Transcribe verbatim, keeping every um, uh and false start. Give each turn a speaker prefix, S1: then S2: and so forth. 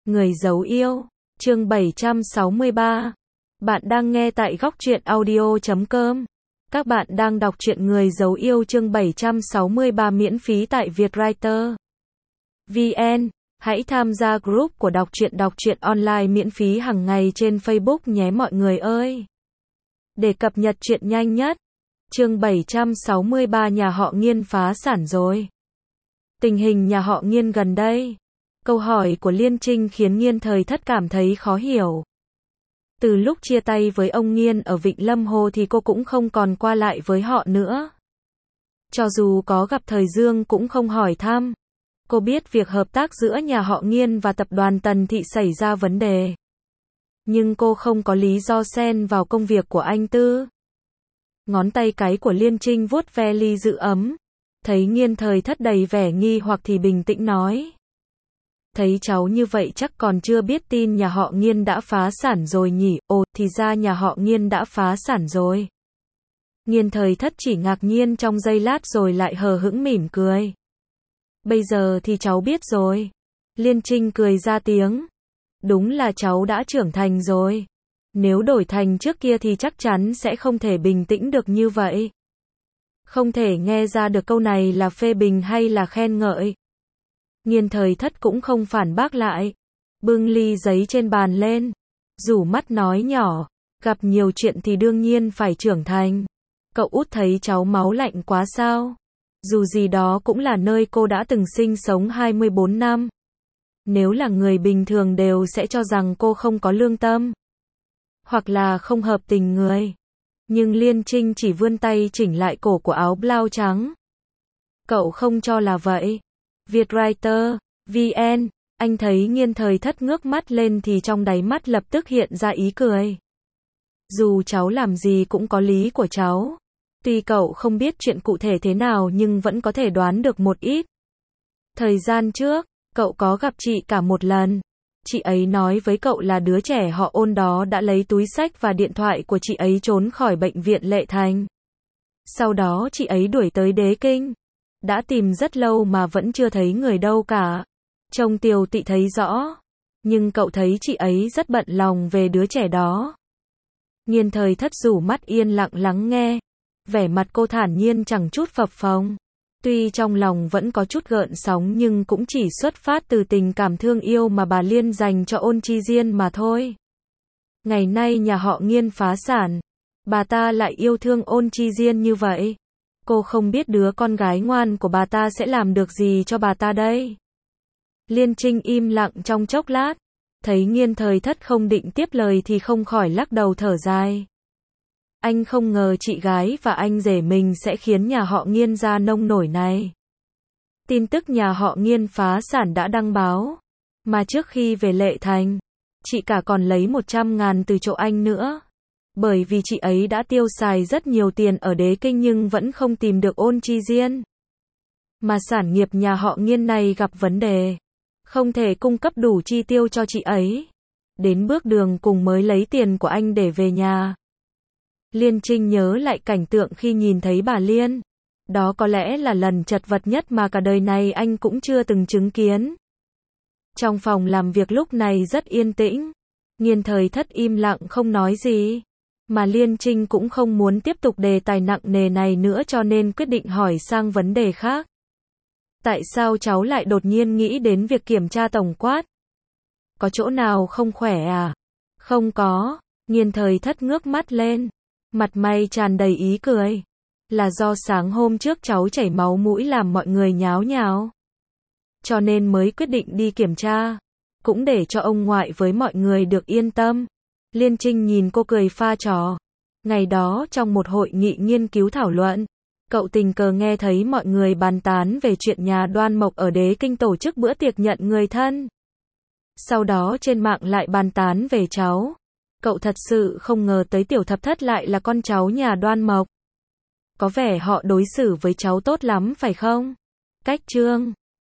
S1: Người giấu yêu, chương bảy trăm sáu mươi ba. Bạn đang nghe tại góc truyện audio chấm com. Các bạn đang đọc truyện Người giấu yêu chương bảy trăm sáu mươi ba miễn phí tại Vietwriter vê en. Hãy tham gia group của đọc truyện đọc truyện online miễn phí hàng ngày trên Facebook nhé mọi người ơi. Để cập nhật truyện nhanh nhất. Chương bảy trăm sáu mươi ba nhà họ Nghiên phá sản rồi. Tình hình nhà họ Nghiên gần đây. Câu hỏi của Liên Trinh khiến Nghiên Thời Thất cảm thấy khó hiểu. Từ lúc chia tay với ông Nghiên ở Vịnh Lâm Hồ thì cô cũng không còn qua lại với họ nữa. Cho dù có gặp Thời Dương cũng không hỏi thăm. Cô biết việc hợp tác giữa nhà họ Nghiên và tập đoàn Tần Thị xảy ra vấn đề. Nhưng cô không có lý do xen vào công việc của anh Tư. Ngón tay cái của Liên Trinh vuốt ve ly giữ ấm. Thấy Nghiên Thời Thất đầy vẻ nghi hoặc thì bình tĩnh nói. Thấy cháu như vậy chắc còn chưa biết tin nhà họ Nghiên đã phá sản rồi nhỉ. Ồ, thì ra nhà họ Nghiên đã phá sản rồi. Nghiên Thời Thất chỉ ngạc nhiên trong giây lát rồi lại hờ hững mỉm cười. Bây giờ thì cháu biết rồi. Liên Trinh cười ra tiếng. Đúng là cháu đã trưởng thành rồi. Nếu đổi thành trước kia thì chắc chắn sẽ không thể bình tĩnh được như vậy. Không thể nghe ra được câu này là phê bình hay là khen ngợi. Nghiên Thời Thất cũng không phản bác lại. Bưng ly giấy trên bàn lên. Rủ mắt nói nhỏ. Gặp nhiều chuyện thì đương nhiên phải trưởng thành. Cậu út thấy cháu máu lạnh quá sao? Dù gì đó cũng là nơi cô đã từng sinh sống hai mươi bốn năm. Nếu là người bình thường đều sẽ cho rằng cô không có lương tâm. Hoặc là không hợp tình người. Nhưng Liên Trinh chỉ vươn tay chỉnh lại cổ của áo blau trắng. Cậu không cho là vậy. Vietwriter vê en. Anh thấy Nghiên Thời Thất ngước mắt lên thì trong đáy mắt lập tức hiện ra ý cười. Dù cháu làm gì cũng có lý của cháu. Tuy cậu không biết chuyện cụ thể thế nào nhưng vẫn có thể đoán được một ít. Thời gian trước, cậu có gặp chị cả một lần. Chị ấy nói với cậu là đứa trẻ họ Ôn đó đã lấy túi xách và điện thoại của chị ấy trốn khỏi bệnh viện Lệ Thành. Sau đó chị ấy đuổi tới Đế Kinh. Đã tìm rất lâu mà vẫn chưa thấy người đâu cả. Trông Tiều Tị thấy rõ. Nhưng cậu thấy chị ấy rất bận lòng về đứa trẻ đó. Nghiên Thời Thất rủ mắt yên lặng lắng nghe. Vẻ mặt cô thản nhiên chẳng chút phập phồng. Tuy trong lòng vẫn có chút gợn sóng nhưng cũng chỉ xuất phát từ tình cảm thương yêu mà bà Liên dành cho Ôn Chi Diên mà thôi. Ngày nay nhà họ Nghiên phá sản. Bà ta lại yêu thương Ôn Chi Diên như vậy. Cô không biết đứa con gái ngoan của bà ta sẽ làm được gì cho bà ta đây. Liên Trinh im lặng trong chốc lát. Thấy Nghiên Thời Thất không định tiếp lời thì không khỏi lắc đầu thở dài. Anh không ngờ chị gái và anh rể mình sẽ khiến nhà họ Nghiên ra nông nổi này. Tin tức nhà họ Nghiên phá sản đã đăng báo. Mà trước khi về Lệ Thành, chị cả còn lấy một trăm ngàn từ chỗ anh nữa. Bởi vì chị ấy đã tiêu xài rất nhiều tiền ở Đế Kinh nhưng vẫn không tìm được Ôn Chi Diên. Mà sản nghiệp nhà họ Nghiên này gặp vấn đề. Không thể cung cấp đủ chi tiêu cho chị ấy. Đến bước đường cùng mới lấy tiền của anh để về nhà. Liên Trinh nhớ lại cảnh tượng khi nhìn thấy bà Liên. Đó có lẽ là lần chật vật nhất mà cả đời này anh cũng chưa từng chứng kiến. Trong phòng làm việc lúc này rất yên tĩnh. Nghiên Thời Thất im lặng không nói gì. Mà Liên Trinh cũng không muốn tiếp tục đề tài nặng nề này nữa cho nên quyết định hỏi sang vấn đề khác. Tại sao cháu lại đột nhiên nghĩ đến việc kiểm tra tổng quát? Có chỗ nào không khỏe à? Không có. Nghiên Thời Thất ngước mắt lên. Mặt mày tràn đầy ý cười. Là do sáng hôm trước cháu chảy máu mũi làm mọi người nháo nháo. Cho nên mới quyết định đi kiểm tra. Cũng để cho ông ngoại với mọi người được yên tâm. Liên Trinh nhìn cô cười pha trò. Ngày đó trong một hội nghị nghiên cứu thảo luận. Cậu tình cờ nghe thấy mọi người bàn tán về chuyện nhà Đoan Mộc ở Đế Kinh tổ chức bữa tiệc nhận người thân. Sau đó trên mạng lại bàn tán về cháu. Cậu thật sự không ngờ tới Tiểu Thập Thất lại là con cháu nhà Đoan Mộc. Có vẻ họ đối xử với cháu tốt lắm phải không? Cách Trương